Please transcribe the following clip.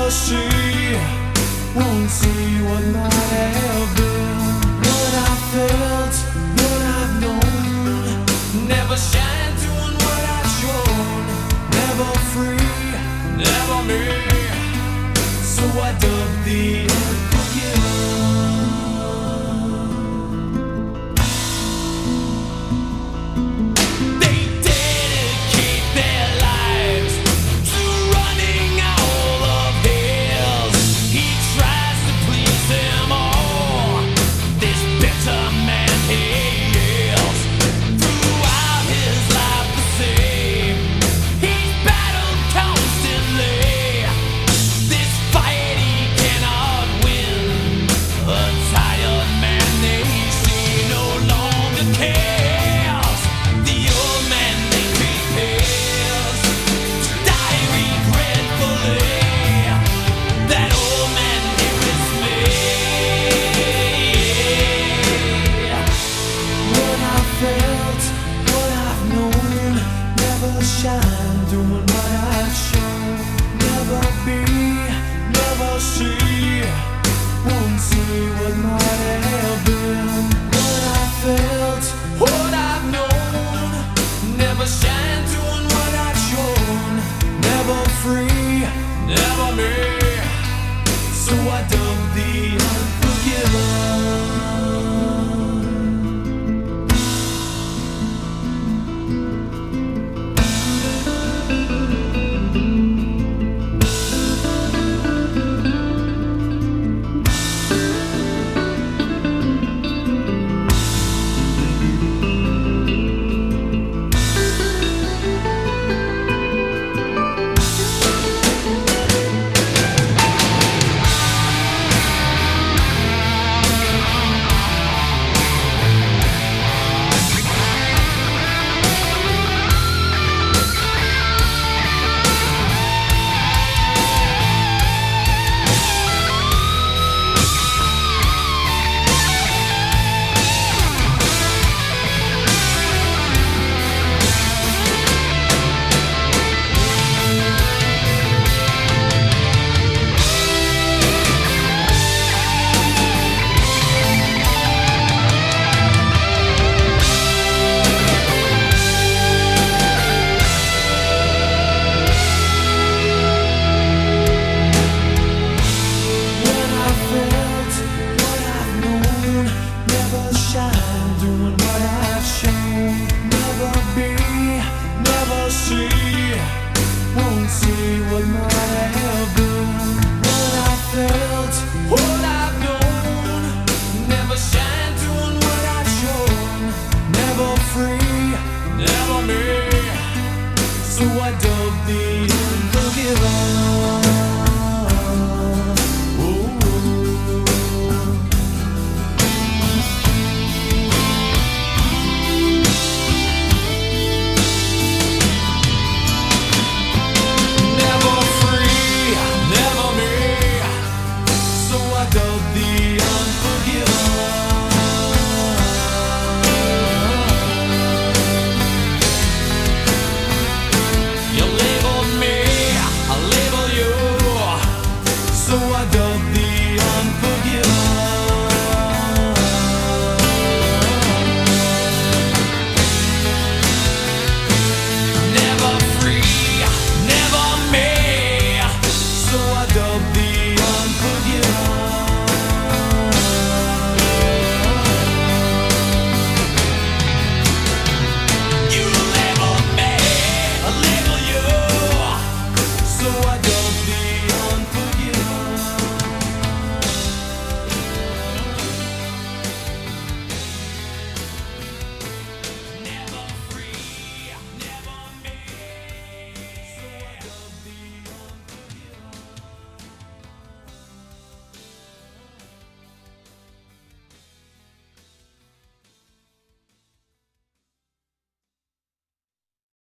never see, won't see what might have been. What I felt, what I've known, never shine doing what I've shown. Never free, never me, so I dug the unforgiven. Shine, doing what I've shown. Never be, never see, won't see what might have been. What I felt, what I've known, never shine, doing what I've shown. Never free, never me, so I dug the unforgiven. Won't see what might have been. What I felt, what I've known, never shine doing what I've shown. Never free, never me, so I dug the unforgiven. So I don't